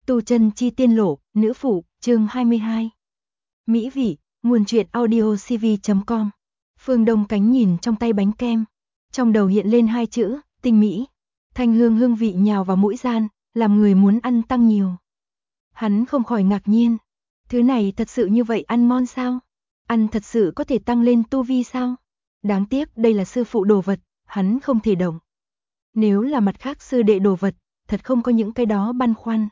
Tu chân chi tiên lộ, nữ phụ, chương 22. Mỹ vị, nguồn truyện audio cv.com. Phương Đông Cánh nhìn trong tay bánh kem, trong đầu hiện lên hai chữ, tinh mỹ. Thanh hương hương vị nhào vào mũi gian, làm người muốn ăn tăng nhiều. Hắn không khỏi ngạc nhiên, thứ này thật sự như vậy ăn ngon sao? Ăn thật sự có thể tăng lên tu vi sao? Đáng tiếc đây là sư phụ đồ vật, hắn không thể động. Nếu là mặt khác sư đệ đồ vật, thật không có những cái đó băn khoăn.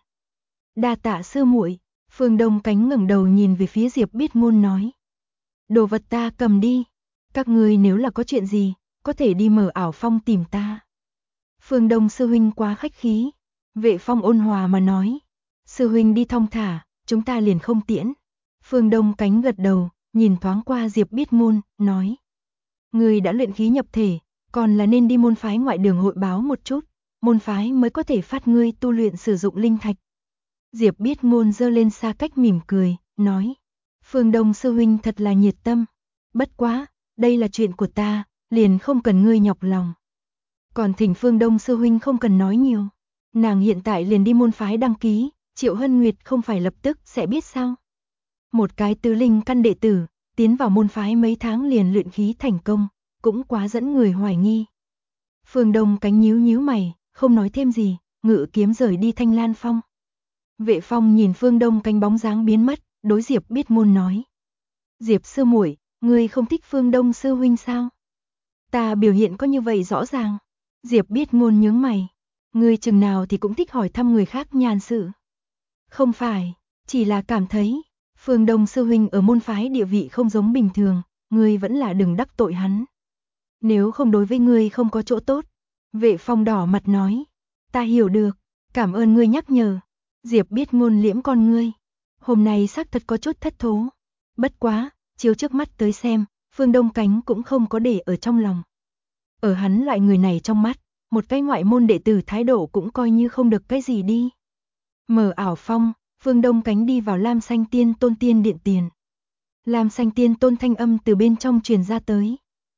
Đa tạ sư muội. Phương Đông Cánh ngẩng đầu nhìn về phía Diệp Biết Ngôn nói. Đồ vật ta cầm đi. Các ngươi nếu là có chuyện gì, có thể đi Mở Ảo Phong tìm ta. Phương Đông sư huynh quá khách khí. Vệ Phong ôn hòa mà nói. Sư huynh đi thong thả, chúng ta liền không tiễn. Phương Đông Cánh gật đầu, nhìn thoáng qua Diệp Biết Ngôn, nói. Ngươi đã luyện khí nhập thể, còn là nên đi môn phái ngoại đường hội báo một chút. Môn phái mới có thể phát ngươi tu luyện sử dụng linh thạch. Diệp Biết Ngôn giơ lên xa cách mỉm cười, nói. Phương Đông sư huynh thật là nhiệt tâm. Bất quá, đây là chuyện của ta, liền không cần ngươi nhọc lòng. Còn thỉnh Phương Đông sư huynh không cần nói nhiều. Nàng hiện tại liền đi môn phái đăng ký, Triệu Hân Nguyệt không phải lập tức sẽ biết sao. Một cái tứ linh căn đệ tử, tiến vào môn phái mấy tháng liền luyện khí thành công, cũng quá dẫn người hoài nghi. Phương Đông Cánh nhíu nhíu mày, không nói thêm gì, ngự kiếm rời đi Thanh Lan Phong. Vệ Phong nhìn Phương Đông Cánh bóng dáng biến mất, đối Diệp Biết Ngôn nói. Diệp sư muội, ngươi không thích Phương Đông sư huynh sao? Ta biểu hiện có như vậy rõ ràng. Diệp Biết Ngôn nhướng mày. Ngươi chừng nào thì cũng thích hỏi thăm người khác nhàn sự. Không phải, chỉ là cảm thấy, Phương Đông sư huynh ở môn phái địa vị không giống bình thường, ngươi vẫn là đừng đắc tội hắn. Nếu không đối với ngươi không có chỗ tốt. Vệ Phong đỏ mặt nói. Ta hiểu được, cảm ơn ngươi nhắc nhở. Diệp Biết Ngôn liễm con ngươi. Hôm nay xác thật có chút thất thố. Bất quá, chiếu trước mắt tới xem, Phương Đông Cánh cũng không có để ở trong lòng. Ở hắn loại người này trong mắt, một cái ngoại môn đệ tử thái độ cũng coi như không được cái gì đi. Mở Ảo Phong, Phương Đông Cánh đi vào Lam Xanh Tiên Tôn tiên điện tiền. Lam Xanh Tiên Tôn thanh âm từ bên trong truyền ra tới.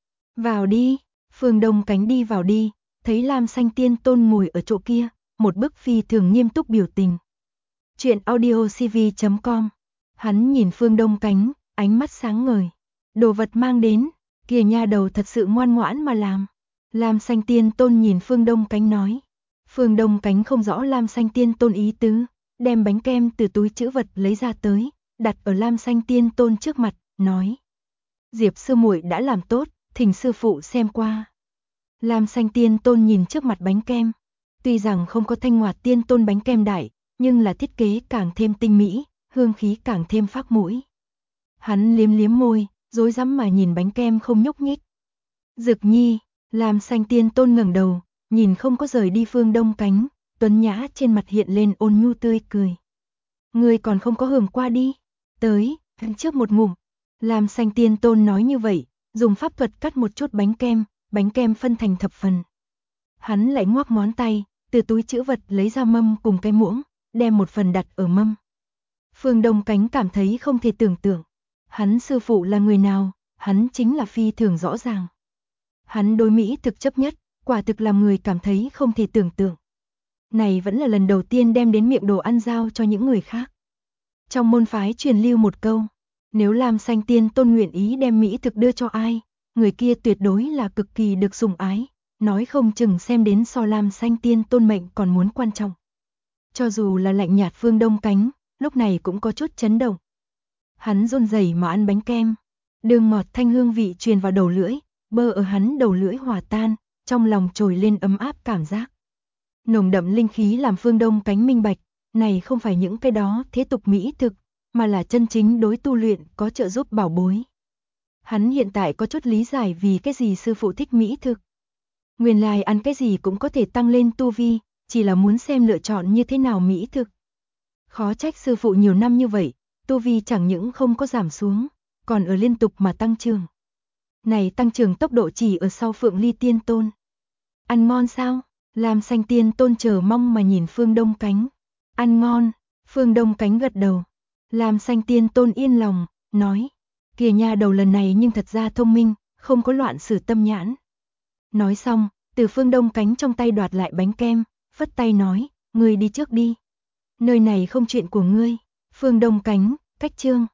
Vào đi, Phương Đông Cánh đi vào đi, thấy Lam Xanh Tiên Tôn ngồi ở chỗ kia, một bức phi thường nghiêm túc biểu tình. Chuyện audio cv.com. Hắn nhìn Phương Đông Cánh, ánh mắt sáng ngời. Đồ vật mang đến, kìa nha đầu thật sự ngoan ngoãn mà làm. Lam Xanh Tiên Tôn nhìn Phương Đông Cánh nói. Phương Đông Cánh không rõ Lam Xanh Tiên Tôn ý tứ, đem bánh kem từ túi trữ vật lấy ra tới, đặt ở Lam Xanh Tiên Tôn trước mặt, nói. Diệp sư muội đã làm tốt, thỉnh sư phụ xem qua. Lam Xanh Tiên Tôn nhìn trước mặt bánh kem. Tuy rằng không có Thanh Ngoạt Tiên Tôn bánh kem đại, nhưng là thiết kế càng thêm tinh mỹ, hương khí càng thêm phác mũi. Hắn liếm liếm môi, rối rắm mà nhìn bánh kem không nhúc nhích. Dực Nhi, Lam Xanh Tiên Tôn ngẩng đầu, nhìn không có rời đi Phương Đông Cánh, tuấn nhã trên mặt hiện lên ôn nhu tươi cười. Ngươi còn không có hưởng qua đi, tới, trước một ngụm. Lam Xanh Tiên Tôn nói như vậy, dùng pháp thuật cắt một chút bánh kem phân thành thập phần. Hắn lại ngoắc ngón tay, từ túi trữ vật lấy ra mâm cùng cái muỗng, đem một phần đặt ở mâm. Phương Đông Cánh cảm thấy không thể tưởng tượng. Hắn sư phụ là người nào, hắn chính là phi thường rõ ràng. Hắn đối Mỹ thực chấp nhất, quả thực làm người cảm thấy không thể tưởng tượng. Này vẫn là lần đầu tiên đem đến miệng đồ ăn giao cho những người khác. Trong môn phái truyền lưu một câu, nếu Lam Xanh Tiên Tôn nguyện ý đem Mỹ thực đưa cho ai, người kia tuyệt đối là cực kỳ được sủng ái, nói không chừng xem đến so Lam Xanh Tiên Tôn mệnh còn muốn quan trọng. Cho dù là lạnh nhạt Phương Đông Cánh, lúc này cũng có chút chấn động. Hắn run rẩy mà ăn bánh kem, đường ngọt thanh hương vị truyền vào đầu lưỡi, bơ ở hắn đầu lưỡi hòa tan, trong lòng trồi lên ấm áp cảm giác. Nồng đậm linh khí làm Phương Đông Cánh minh bạch, này không phải những cái đó thế tục mỹ thực, mà là chân chính đối tu luyện có trợ giúp bảo bối. Hắn hiện tại có chút lý giải vì cái gì sư phụ thích mỹ thực. Nguyên lai ăn cái gì cũng có thể tăng lên tu vi, chỉ là muốn xem lựa chọn như thế nào mỹ thực. Khó trách sư phụ nhiều năm như vậy, tu vi chẳng những không có giảm xuống, còn ở liên tục mà tăng trưởng. Này tăng trưởng tốc độ chỉ ở sau Phượng Ly Tiên Tôn. Ăn ngon sao? Lam Xanh Tiên Tôn chờ mong mà nhìn Phương Đông Cánh. Ăn ngon, Phương Đông Cánh gật đầu. Lam Xanh Tiên Tôn yên lòng, nói. Kìa nha đầu lần này nhưng thật ra thông minh, không có loạn sử tâm nhãn. Nói xong, từ Phương Đông Cánh trong tay đoạt lại bánh kem, phất tay nói, ngươi đi trước đi. Nơi này không chuyện của ngươi. Phương Đông Cánh, cách chương.